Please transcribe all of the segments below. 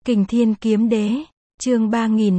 Kình Thiên Kiếm Đế, chương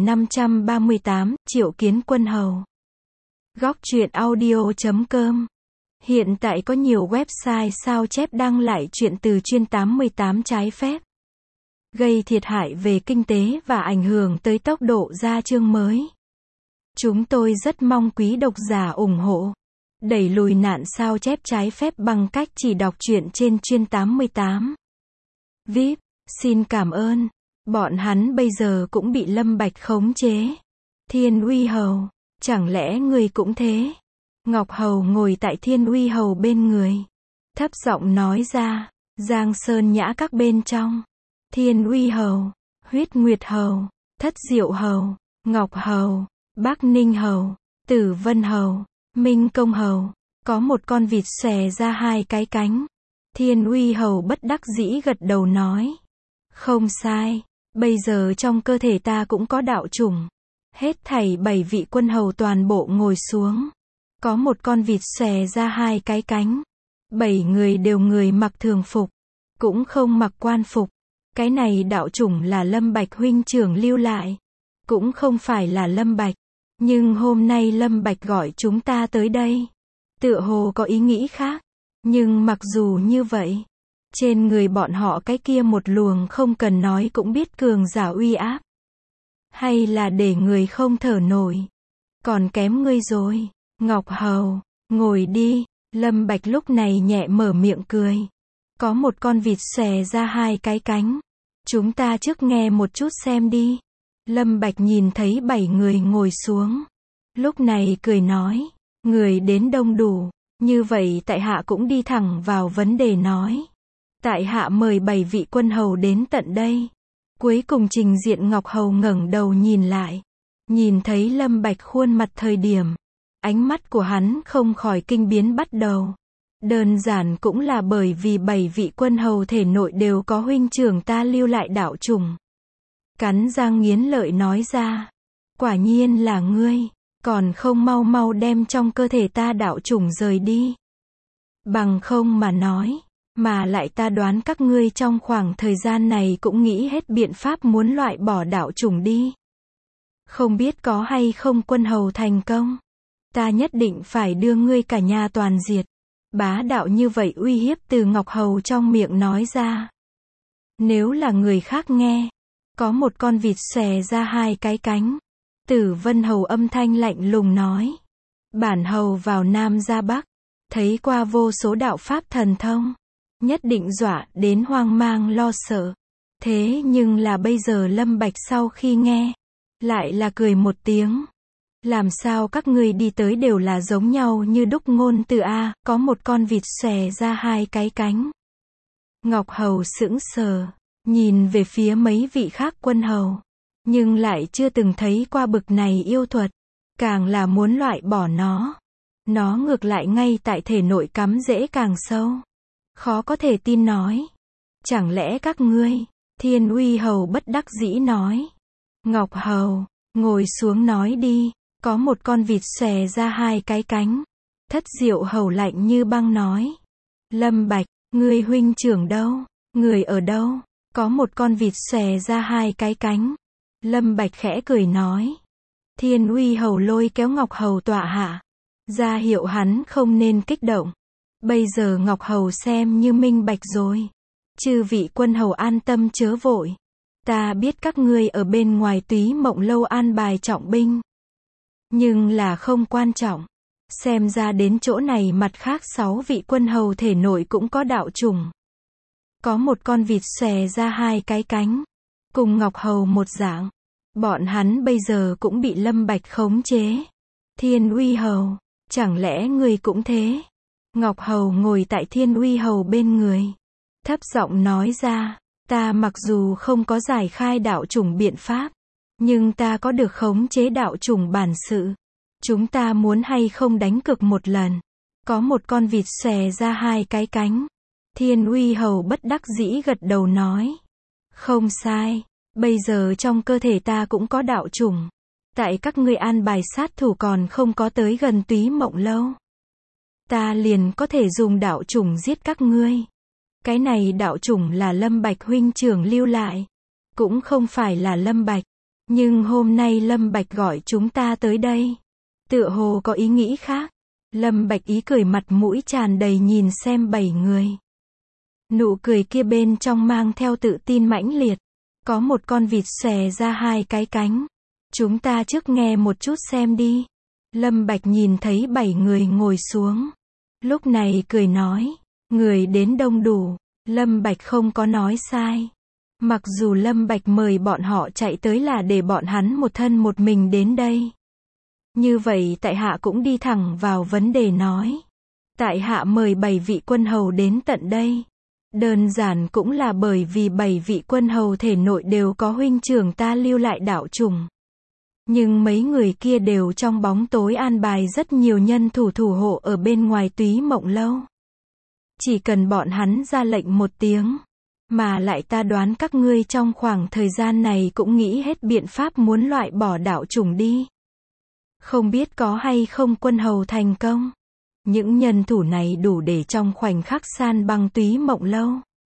3538, Triệu Kiến Quân Hầu. Góc truyện audio.com. Hiện tại có nhiều website sao chép đăng lại chuyện từ chuyên 88 trái phép, gây thiệt hại về kinh tế và ảnh hưởng tới tốc độ ra chương mới. Chúng tôi rất mong quý độc giả ủng hộ, đẩy lùi nạn sao chép trái phép bằng cách chỉ đọc truyện trên chuyên 88. VIP, xin cảm ơn. Bọn hắn bây giờ cũng bị Lâm Bạch khống chế. Thiên Uy Hầu, chẳng lẽ người cũng thế? Ngọc Hầu ngồi tại Thiên Uy Hầu bên người, thấp giọng nói ra. Giang Sơn Nhã các bên trong, Thiên Uy Hầu, Huyết Nguyệt Hầu, Thất Diệu Hầu, Ngọc Hầu, Bắc Ninh Hầu, Tử Vân Hầu, Minh Công Hầu, có một con vịt xòe ra hai cái cánh. Thiên Uy Hầu bất đắc dĩ gật đầu nói, không sai, bây giờ trong cơ thể ta cũng có đạo chủng. Hết thảy 7 vị quân hầu toàn bộ ngồi xuống. Có một con vịt xòe ra hai cái cánh. 7 người đều người mặc thường phục, cũng không mặc quan phục. Cái này đạo chủng là Lâm Bạch huynh trưởng lưu lại, cũng không phải là Lâm Bạch. Nhưng hôm nay Lâm Bạch gọi chúng ta tới đây, tựa hồ có ý nghĩ khác. Nhưng mặc dù như vậy, trên người bọn họ cái kia một luồng không cần nói cũng biết cường giả uy áp, hay là để người không thở nổi. Còn kém ngươi rồi, Ngọc Hầu, ngồi đi. Lâm Bạch lúc này nhẹ mở miệng cười. Có một con vịt xòe ra hai cái cánh. Chúng ta trước nghe một chút xem đi. Lâm Bạch nhìn thấy 7 người ngồi xuống, lúc này cười nói, người đến đông đủ, như vậy tại hạ cũng đi thẳng vào vấn đề nói. Tại hạ mời 7 vị quân hầu đến tận đây. Cuối cùng trình diện Ngọc Hầu ngẩng đầu nhìn lại, nhìn thấy Lâm Bạch khuôn mặt thời điểm, ánh mắt của hắn không khỏi kinh biến bắt đầu. Đơn giản cũng là bởi vì 7 vị quân hầu thể nội đều có huynh trưởng ta lưu lại đạo chủng. Cắn răng nghiến lợi nói ra, quả nhiên là ngươi, còn không mau mau đem trong cơ thể ta đạo chủng rời đi. Bằng không mà nói, mà lại ta đoán các ngươi trong khoảng thời gian này cũng nghĩ hết biện pháp muốn loại bỏ đạo chủng đi. Không biết có hay không quân hầu thành công, ta nhất định phải đưa ngươi cả nhà toàn diệt. Bá đạo như vậy uy hiếp từ Ngọc Hầu trong miệng nói ra. Nếu là người khác nghe, có một con vịt xòe ra hai cái cánh. Tử Vân Hầu âm thanh lạnh lùng nói, bản hầu vào Nam ra Bắc, thấy qua vô số đạo pháp thần thông, nhất định dọa đến hoang mang lo sợ. Thế nhưng là bây giờ Lâm Bạch sau khi nghe, lại là cười một tiếng. Làm sao các ngươi đi tới đều là giống nhau như đúc ngôn từ a, có một con vịt xòe ra hai cái cánh. Ngọc Hầu sững sờ, nhìn về phía mấy vị khác quân hầu, nhưng lại chưa từng thấy qua bực này yêu thuật, càng là muốn loại bỏ nó. Nó ngược lại ngay tại thể nội cắm rễ càng sâu. Khó có thể tin nói, chẳng lẽ các ngươi? Thiên Uy Hầu bất đắc dĩ nói. Ngọc Hầu, ngồi xuống nói đi. Có một con vịt xòe ra hai cái cánh. Thất Diệu Hầu lạnh như băng nói, Lâm Bạch, ngươi huynh trưởng đâu? Người ở đâu? Có một con vịt xòe ra hai cái cánh. Lâm Bạch khẽ cười nói. Thiên Uy Hầu lôi kéo Ngọc Hầu tọa hạ, ra hiệu hắn không nên kích động. Bây giờ Ngọc Hầu xem như minh bạch rồi. Chư vị quân hầu an tâm chớ vội. Ta biết các ngươi ở bên ngoài Túy Mộng Lâu an bài trọng binh, nhưng là không quan trọng. Xem ra đến chỗ này mặt khác 6 vị quân hầu thể nội cũng có đạo chủng. Có một con vịt xòe ra hai cái cánh, cùng Ngọc Hầu một dạng. Bọn hắn bây giờ cũng bị Lâm Bạch khống chế. Thiên Uy Hầu, chẳng lẽ người cũng thế? Ngọc Hầu ngồi tại Thiên Uy Hầu bên người, thấp giọng nói ra, ta mặc dù không có giải khai đạo chủng biện pháp, nhưng ta có được khống chế đạo chủng bản sự. Chúng ta muốn hay không đánh cược một lần? Có một con vịt xòe ra hai cái cánh. Thiên Uy Hầu bất đắc dĩ gật đầu nói, không sai, bây giờ trong cơ thể ta cũng có đạo chủng. Tại các ngươi an bài sát thủ còn không có tới gần Túy Mộng Lâu, ta liền có thể dùng đạo chủng giết các ngươi. Cái này đạo chủng là Lâm Bạch huynh trưởng lưu lại, cũng không phải là Lâm Bạch. Nhưng hôm nay Lâm Bạch gọi chúng ta tới đây. Tựa hồ có ý nghĩ khác. Lâm Bạch ý cười mặt mũi tràn đầy nhìn xem 7 người. Nụ cười kia bên trong mang theo tự tin mãnh liệt. Có một con vịt xòe ra 2 cái cánh. Chúng ta trước nghe một chút xem đi. Lâm Bạch nhìn thấy 7 người ngồi xuống. Lúc này cười nói. Người đến đông đủ. Lâm Bạch không có nói sai. Mặc dù Lâm Bạch mời bọn họ chạy tới là để bọn hắn một thân một mình đến đây. Như vậy tại hạ cũng đi thẳng vào vấn đề nói. Tại hạ mời 7 vị quân hầu đến tận đây. Đơn giản cũng là bởi vì 7 vị quân hầu thể nội đều có huynh trưởng ta lưu lại đạo chủng. Nhưng mấy người kia đều trong bóng tối an bài rất nhiều nhân thủ thủ hộ ở bên ngoài Túy Mộng Lâu. Chỉ cần bọn hắn ra lệnh một tiếng. Mà lại ta đoán các ngươi trong khoảng thời gian này cũng nghĩ hết biện pháp muốn loại bỏ đạo chủng đi. Không biết có hay không quân hầu thành công. Những nhân thủ này đủ để trong khoảnh khắc san băng Túy Mộng Lâu.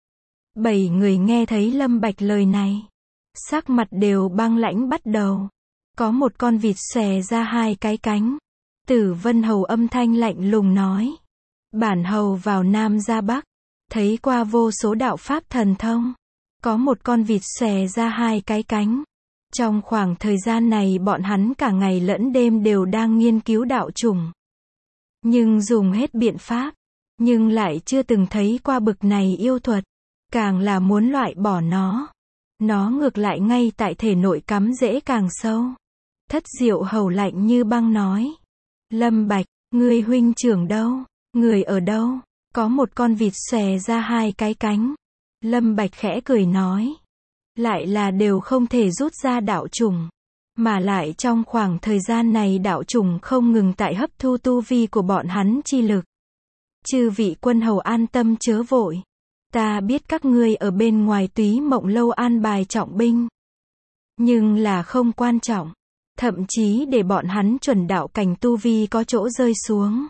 7 người nghe thấy Lâm Bạch lời này. Sắc mặt đều băng lãnh bắt đầu. Có một con vịt xòe ra 2 cái cánh. Tử Vân Hầu âm thanh lạnh lùng nói. Bản hầu vào Nam ra Bắc. Thấy qua vô số đạo pháp thần thông. Có một con vịt xòe ra 2 cái cánh. Trong khoảng thời gian này bọn hắn cả ngày lẫn đêm đều đang nghiên cứu đạo chủng. Nhưng dùng hết biện pháp. Nhưng lại chưa từng thấy qua bực này yêu thuật. Càng là muốn loại bỏ nó. Nó ngược lại ngay tại thể nội cắm rễ càng sâu. Thất Diệu Hầu lạnh như băng nói. Lâm Bạch, người huynh trưởng đâu? Người ở đâu? Có một con vịt xòe ra 2 cái cánh. Lâm Bạch khẽ cười nói. Lại là đều không thể rút ra đạo chủng. Mà lại trong khoảng thời gian này đạo chủng không ngừng tại hấp thu tu vi của bọn hắn chi lực. Chư vị quân hầu an tâm chớ vội. Ta biết các ngươi ở bên ngoài Túy Mộng Lâu an bài trọng binh. Nhưng là không quan trọng. Thậm chí để bọn hắn chuẩn đạo cảnh tu vi có chỗ rơi xuống.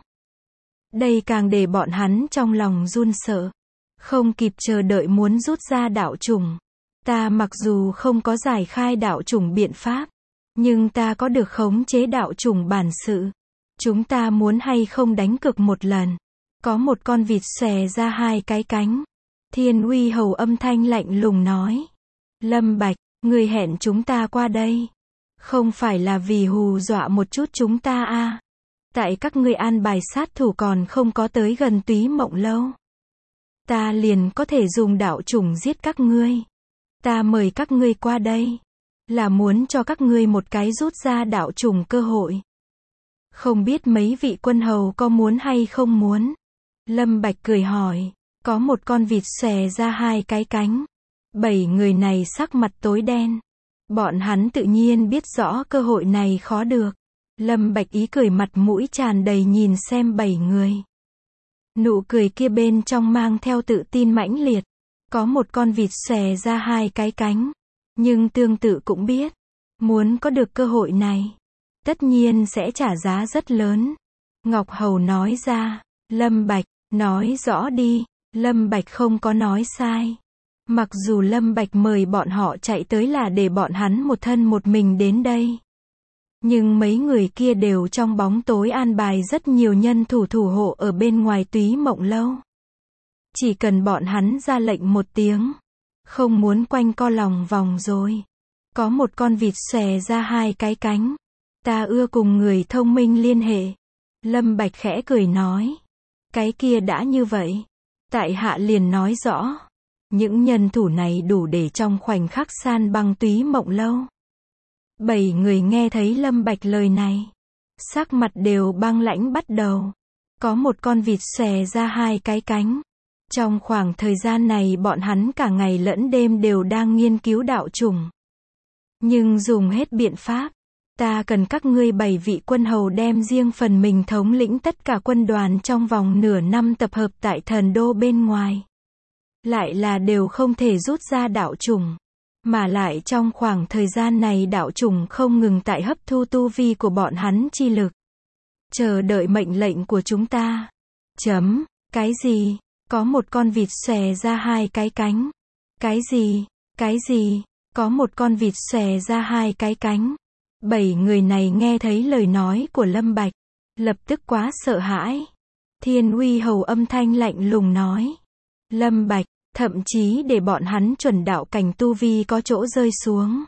Đây càng để bọn hắn trong lòng run sợ. Không kịp chờ đợi muốn rút ra đạo chủng. Ta mặc dù không có giải khai đạo chủng biện pháp. Nhưng ta có được khống chế đạo chủng bản sự. Chúng ta muốn hay không đánh cược một lần. Có một con vịt xòe ra 2 cái cánh. Thiên Uy Hầu âm thanh lạnh lùng nói. Lâm Bạch, người hẹn chúng ta qua đây. Không phải là vì hù dọa một chút chúng ta à. Tại các ngươi an bài sát thủ còn không có tới gần Túy Mộng Lâu. Ta liền có thể dùng đạo chủng giết các ngươi. Ta mời các ngươi qua đây. Là muốn cho các ngươi một cái rút ra đạo chủng cơ hội. Không biết mấy vị quân hầu có muốn hay không muốn. Lâm Bạch cười hỏi. Có một con vịt xòe ra 2 cái cánh. 7 người này sắc mặt tối đen. Bọn hắn tự nhiên biết rõ cơ hội này khó được. Lâm Bạch ý cười mặt mũi tràn đầy nhìn xem 7 người. Nụ cười kia bên trong mang theo tự tin mãnh liệt. Có một con vịt xòe ra 2 cái cánh. Nhưng tương tự cũng biết. Muốn có được cơ hội này. Tất nhiên sẽ trả giá rất lớn. Ngọc Hầu nói ra. Lâm Bạch, nói rõ đi. Lâm Bạch không có nói sai. Mặc dù Lâm Bạch mời bọn họ chạy tới là để bọn hắn một thân một mình đến đây. Nhưng mấy người kia đều trong bóng tối an bài rất nhiều nhân thủ thủ hộ ở bên ngoài Túy Mộng Lâu. Chỉ cần bọn hắn ra lệnh một tiếng. Không muốn quanh co lòng vòng rồi. Có một con vịt xòe ra 2 cái cánh. Ta ưa cùng người thông minh liên hệ. Lâm Bạch khẽ cười nói. Cái kia đã như vậy. Tại hạ liền nói rõ. Những nhân thủ này đủ để trong khoảnh khắc san băng Túy Mộng Lâu. 7 người nghe thấy Lâm Bạch lời này. Sắc mặt đều băng lãnh bắt đầu. Có một con vịt xòe ra 2 cái cánh. Trong khoảng thời gian này bọn hắn cả ngày lẫn đêm đều đang nghiên cứu đạo chủng. Nhưng dùng hết biện pháp. Ta cần các ngươi 7 vị quân hầu đem riêng phần mình thống lĩnh tất cả quân đoàn trong vòng nửa năm tập hợp tại thần đô bên ngoài. Lại là đều không thể rút ra đạo chủng. Mà lại trong khoảng thời gian này đạo chủng không ngừng tại hấp thu tu vi của bọn hắn chi lực. Chờ đợi mệnh lệnh của chúng ta. Cái gì? Có một con vịt xòe ra 2 cái cánh. Cái gì? Có một con vịt xòe ra hai cái cánh. 7 người này nghe thấy lời nói của Lâm Bạch, lập tức quá sợ hãi. Thiên Uy Hầu âm thanh lạnh lùng nói. Lâm Bạch, thậm chí để bọn hắn chuẩn đạo cảnh tu vi có chỗ rơi xuống.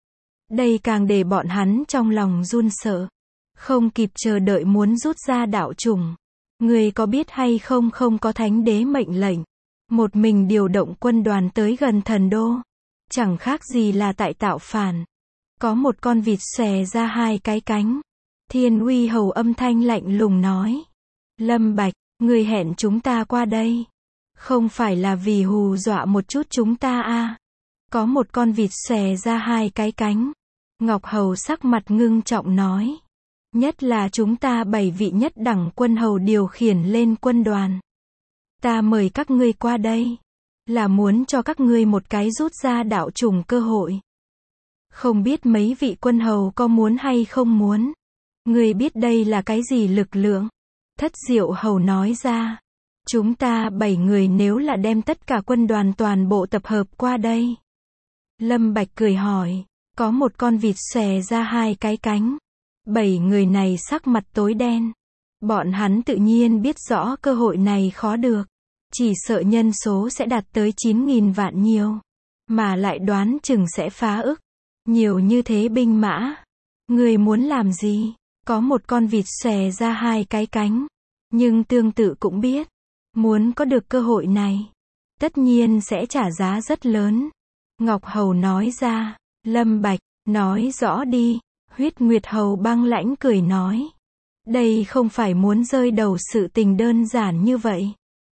Đây càng để bọn hắn trong lòng run sợ. Không kịp chờ đợi muốn rút ra đạo chủng. Người có biết hay không, không có thánh đế mệnh lệnh. Một mình điều động quân đoàn tới gần thần đô. Chẳng khác gì là tại tạo phản. Có một con vịt xòe ra hai cái cánh. Thiên Uy Hầu âm thanh lạnh lùng nói. Lâm Bạch, người hẹn chúng ta qua đây. Không phải là vì hù dọa một chút chúng ta à? Có một con vịt xòe ra hai cái cánh. Ngọc Hầu sắc mặt ngưng trọng nói. Nhất là chúng ta 7 vị nhất đẳng quân hầu điều khiển lên quân đoàn. Ta mời các ngươi qua đây. Là muốn cho các ngươi một cái rút ra đạo chủng cơ hội. Không biết mấy vị quân hầu có muốn hay không muốn. Ngươi biết đây là cái gì lực lượng? Thất Diệu Hầu nói ra. Chúng ta 7 người nếu là đem tất cả quân đoàn toàn bộ tập hợp qua đây. Lâm Bạch cười hỏi. Có một con vịt xòe ra hai cái cánh. 7 người này sắc mặt tối đen. Bọn hắn tự nhiên biết rõ cơ hội này khó được. Chỉ sợ nhân số sẽ đạt tới 9.000 vạn nhiều. Mà lại đoán chừng sẽ phá ức. Nhiều như thế binh mã. Người muốn làm gì? Có một con vịt xòe ra hai cái cánh. Nhưng tương tự cũng biết. Muốn có được cơ hội này. Tất nhiên sẽ trả giá rất lớn. Ngọc Hầu nói ra. Lâm Bạch, nói rõ đi. Huyết Nguyệt Hầu băng lãnh cười nói. Đây không phải muốn rơi đầu sự tình đơn giản như vậy.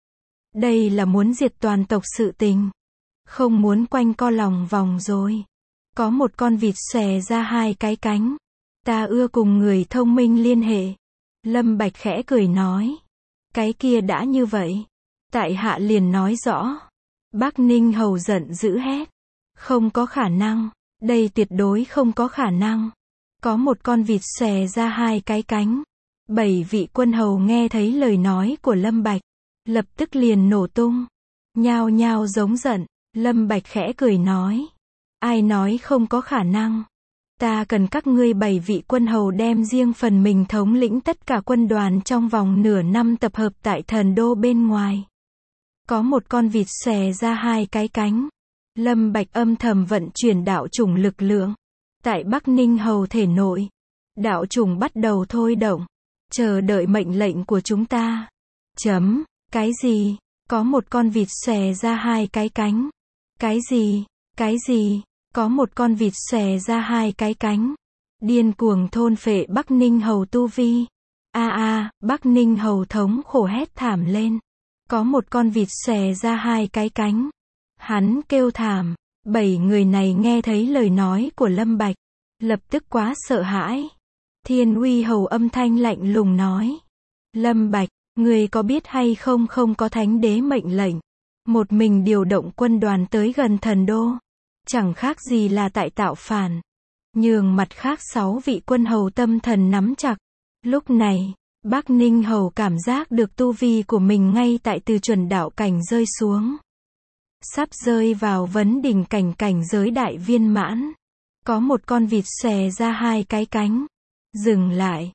Đây là muốn diệt toàn tộc sự tình. Không muốn quanh co lòng vòng rồi. Có một con vịt xòe ra hai cái cánh. Ta ưa cùng người thông minh liên hệ. Lâm Bạch khẽ cười nói. Cái kia đã như vậy. Tại hạ liền nói rõ. Bắc Ninh Hầu giận dữ hét. Không có khả năng. Đây tuyệt đối không có khả năng. Có một con vịt xòe ra hai cái cánh. 7 vị quân hầu nghe thấy lời nói của Lâm Bạch. Lập tức liền nổ tung. Nhao nhao giống giận. Lâm Bạch khẽ cười nói. Ai nói không có khả năng. Ta cần các ngươi 7 vị quân hầu đem riêng phần mình thống lĩnh tất cả quân đoàn trong vòng nửa năm tập hợp tại thần đô bên ngoài. Có một con vịt xòe ra hai cái cánh. Lâm Bạch âm thầm vận chuyển đạo chủng lực lượng. Tại Bắc Ninh Hầu thể nội. Đạo chủng bắt đầu thôi động. Chờ đợi mệnh lệnh của chúng ta. Chấm. Cái gì? Có một con vịt xòe ra hai cái cánh. Cái gì? Cái gì? Có một con vịt xòe ra hai cái cánh. Điên cuồng thôn phệ Bắc Ninh Hầu tu vi. Bắc Ninh Hầu thống khổ hét thảm lên. Có một con vịt xòe ra hai cái cánh. Hắn kêu thảm. 7 người này nghe thấy lời nói của Lâm Bạch. Lập tức quá sợ hãi. Thiên Uy Hầu âm thanh lạnh lùng nói. Lâm Bạch, người có biết hay không, không có thánh đế mệnh lệnh. Một mình điều động quân đoàn tới gần thần đô. Chẳng khác gì là tại tạo phản. Nhường mặt khác 6 vị quân hầu tâm thần nắm chặt. Lúc này, Bắc Ninh Hầu cảm giác được tu vi của mình ngay tại từ chuẩn đạo cảnh rơi xuống. Sắp rơi vào vấn đỉnh cảnh cảnh giới đại viên mãn. Có một con vịt xòe ra hai cái cánh. Dừng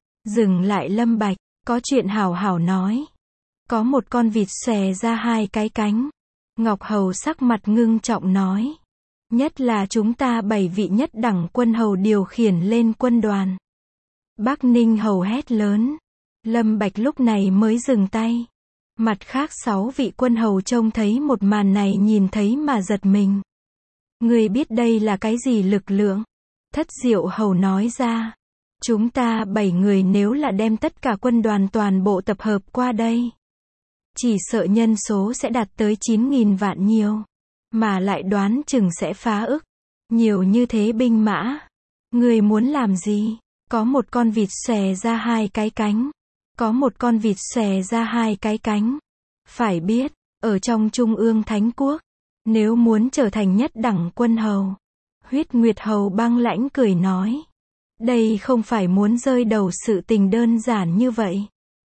lại Lâm Bạch, có chuyện hảo hảo nói. Có một con vịt xòe ra hai cái cánh. Ngọc Hầu sắc mặt ngưng trọng nói. Nhất là chúng ta 7 vị nhất đẳng quân hầu điều khiển lên quân đoàn. Bắc Ninh Hầu hét lớn. Lâm Bạch lúc này mới dừng tay. Mặt khác 6 vị quân hầu trông thấy một màn này nhìn thấy mà giật mình. Người biết đây là cái gì lực lượng? Thất Diệu Hầu nói ra. Chúng ta 7 người nếu là đem tất cả quân đoàn toàn bộ tập hợp qua đây. Chỉ sợ nhân số sẽ đạt tới 9.000 vạn nhiều. Mà lại đoán chừng sẽ phá ức. Nhiều như thế binh mã. Người muốn làm gì? Có một con vịt xòe ra hai cái cánh. Có một con vịt xòe ra hai cái cánh. Phải biết, ở trong Trung ương Thánh Quốc, nếu muốn trở thành nhất đẳng quân hầu. Huyết Nguyệt Hầu băng lãnh cười nói. Đây không phải muốn rơi đầu sự tình đơn giản như vậy.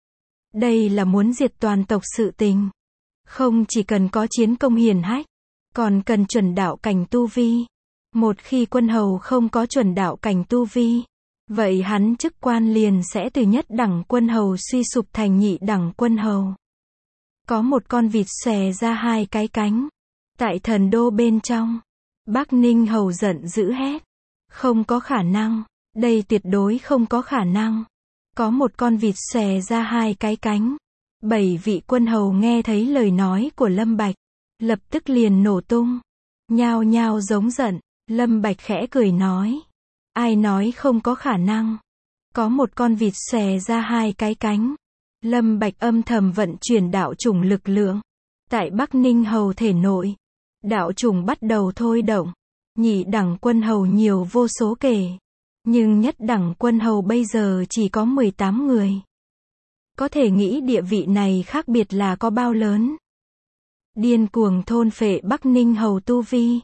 Đây là muốn diệt toàn tộc sự tình. Không chỉ cần có chiến công hiển hách, còn cần chuẩn đạo cảnh tu vi. Một khi quân hầu không có chuẩn đạo cảnh tu vi, vậy hắn chức quan liền sẽ từ nhất đẳng quân hầu suy sụp thành nhị đẳng quân hầu. Có một con vịt xòe ra hai cái cánh. Tại thần đô bên trong, Bắc Ninh hầu giận dữ hét. Không có khả năng, đây tuyệt đối không có khả năng. Có một con vịt xòe ra hai cái cánh. 7 vị quân hầu nghe thấy lời nói của Lâm Bạch, lập tức liền nổ tung, nhao nhao giống giận. Lâm Bạch khẽ cười nói, ai nói không có khả năng? Có một con vịt xòe ra hai cái cánh. Lâm Bạch âm thầm vận chuyển đạo chủng lực lượng. Tại Bắc Ninh hầu thể nội, đạo chủng bắt đầu thôi động. Nhị đẳng quân hầu nhiều vô số kể, nhưng nhất đẳng quân hầu bây giờ chỉ có 18 người. Có thể nghĩ địa vị này khác biệt là có bao lớn. Điên cuồng thôn phệ Bắc Ninh hầu tu vi.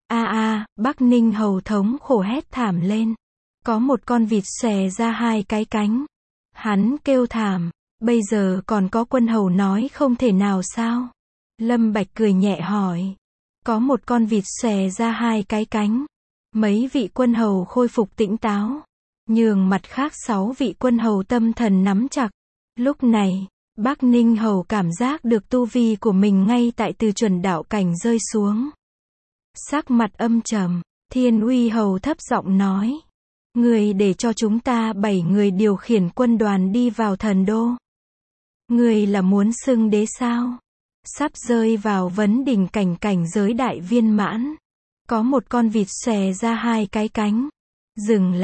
Bắc Ninh hầu thống khổ hét thảm lên. Có một con vịt xòe ra hai cái cánh. Hắn kêu thảm, bây giờ còn có quân hầu nói không thể nào sao? Lâm Bạch cười nhẹ hỏi. Có một con vịt xòe ra hai cái cánh. Mấy vị quân hầu khôi phục tỉnh táo, nhường mặt khác 6 vị quân hầu tâm thần nắm chặt. Lúc này, Bắc Ninh hầu cảm giác được tu vi của mình ngay tại từ chuẩn đạo cảnh rơi xuống. Sắc mặt âm trầm, Thiên Uy hầu thấp giọng nói. Người để cho chúng ta 7 người điều khiển quân đoàn đi vào thần đô. Người là muốn xưng đế sao? Sắp rơi vào vấn đỉnh cảnh giới đại viên mãn. Có một con vịt xòe ra hai cái cánh. Dừng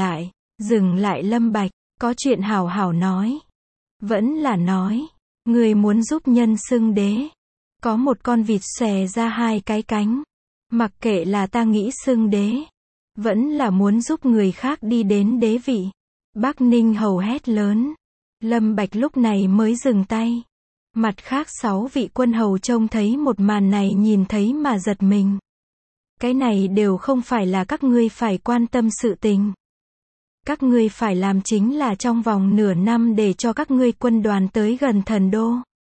lại Lâm Bạch, có chuyện hảo hảo nói. Vẫn là nói, người muốn giúp nhân xưng đế. Có một con vịt xòe ra hai cái cánh. Mặc kệ là ta nghĩ xưng đế, vẫn là muốn giúp người khác đi đến đế vị. Bắc Ninh hầu hét lớn. Lâm Bạch lúc này mới dừng tay. Mặt khác 6 vị quân hầu trông thấy một màn này nhìn thấy mà giật mình. Cái này đều không phải là các ngươi phải quan tâm sự tình. Các ngươi phải làm chính là trong vòng nửa năm để cho các ngươi quân đoàn tới gần thần đô.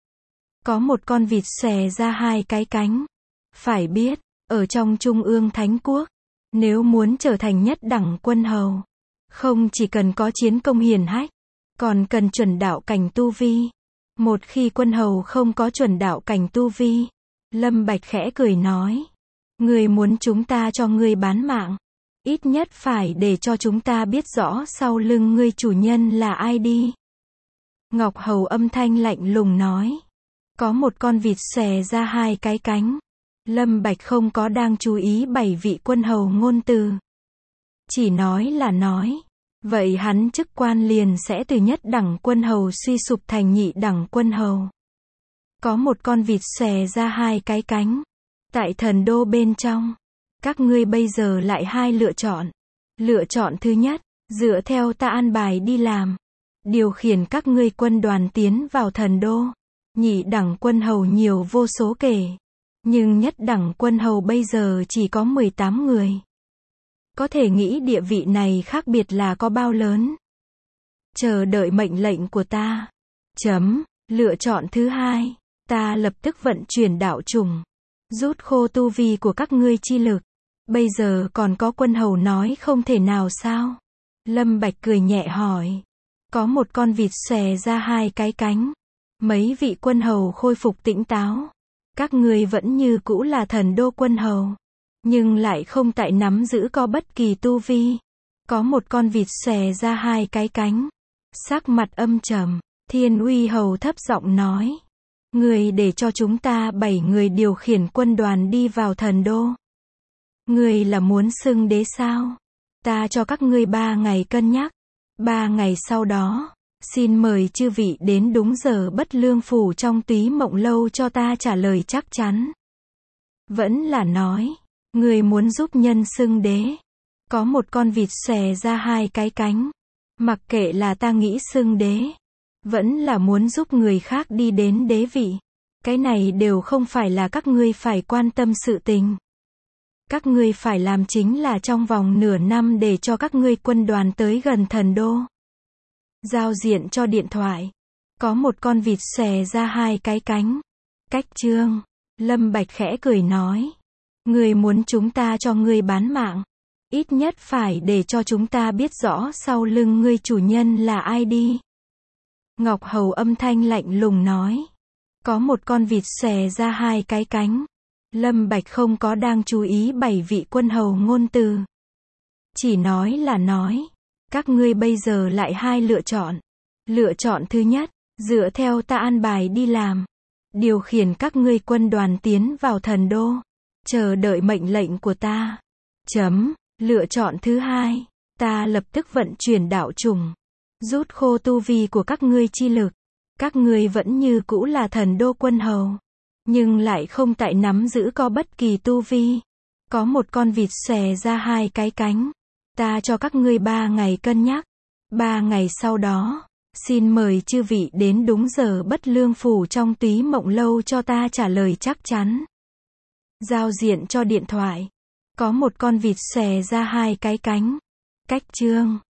Có một con vịt xòe ra hai cái cánh. Phải biết, ở trong Trung ương Thánh Quốc, nếu muốn trở thành nhất đẳng quân hầu, không chỉ cần có chiến công hiển hách, còn cần chuẩn đạo cảnh tu vi. Một khi quân hầu không có chuẩn đạo cảnh tu vi, Lâm Bạch khẽ cười nói. Người muốn chúng ta cho ngươi bán mạng, ít nhất phải để cho chúng ta biết rõ sau lưng ngươi chủ nhân là ai đi. Ngọc hầu âm thanh lạnh lùng nói. Có một con vịt xòe ra hai cái cánh. Lâm Bạch không có đang chú ý 7 vị quân hầu ngôn từ. Chỉ nói là nói. Vậy hắn chức quan liền sẽ từ nhất đẳng quân hầu suy sụp thành nhị đẳng quân hầu. Có một con vịt xòe ra hai cái cánh. Tại thần đô bên trong, các ngươi bây giờ lại hai lựa chọn. Lựa chọn thứ nhất, dựa theo ta an bài đi làm. Điều khiển các ngươi quân đoàn tiến vào thần đô. Nhị đẳng quân hầu nhiều vô số kể. Nhưng nhất đẳng quân hầu bây giờ chỉ có 18 người. Có thể nghĩ địa vị này khác biệt là có bao lớn. Chờ đợi mệnh lệnh của ta. Lựa chọn thứ hai, ta lập tức vận chuyển đạo chủng. Rút khô tu vi của các ngươi chi lực. Bây giờ còn có quân hầu nói không thể nào sao? Lâm Bạch cười nhẹ hỏi. Có một con vịt xòe ra hai cái cánh. Mấy vị quân hầu khôi phục tỉnh táo. Các ngươi vẫn như cũ là thần đô quân hầu, nhưng lại không tại nắm giữ có bất kỳ tu vi. Có một con vịt xòe ra hai cái cánh. Sắc mặt âm trầm, Thiên Uy hầu thấp giọng nói. Người để cho chúng ta 7 người điều khiển quân đoàn đi vào thần đô. Người là muốn xưng đế sao? Ta cho các ngươi 3 ngày cân nhắc. 3 ngày sau đó, xin mời chư vị đến đúng giờ Bất Lương phủ trong Túy Mộng lâu cho ta trả lời chắc chắn. Vẫn là nói, người muốn giúp nhân xưng đế. Có một con vịt xòe ra hai cái cánh. Mặc kệ là ta nghĩ xưng đế, vẫn là muốn giúp người khác đi đến đế vị. Cái này đều không phải là các ngươi phải quan tâm sự tình. Các ngươi phải làm chính là trong vòng nửa năm để cho các ngươi quân đoàn tới gần thần đô. Giao diện cho điện thoại. Có một con vịt xòe ra hai cái cánh. Cách chương. Lâm Bạch khẽ cười nói. Người muốn chúng ta cho ngươi bán mạng, Ít nhất phải để cho chúng ta biết rõ sau lưng ngươi chủ nhân là ai đi. Ngọc Hầu âm thanh lạnh lùng nói. Có một con vịt xòe ra hai cái cánh. Lâm Bạch không có đang chú ý 7 vị quân hầu ngôn từ. Chỉ nói là nói. Các ngươi bây giờ lại hai lựa chọn. Lựa chọn thứ nhất, dựa theo ta an bài đi làm. Điều khiển các ngươi quân đoàn tiến vào thần đô. Chờ đợi mệnh lệnh của ta. Lựa chọn thứ hai, ta lập tức vận chuyển đạo trùng. Rút khô tu vi của các ngươi chi lực. Các ngươi vẫn như cũ là thần đô quân hầu. Nhưng lại không tại nắm giữ có bất kỳ tu vi. Có một con vịt xòe ra hai cái cánh. Ta cho các ngươi 3 ngày cân nhắc. 3 ngày sau đó, xin mời chư vị đến đúng giờ Bất Lương Phủ trong Túy Mộng Lâu cho ta trả lời chắc chắn. Giao diện cho điện thoại. Có một con vịt xòe ra hai cái cánh. Cách chương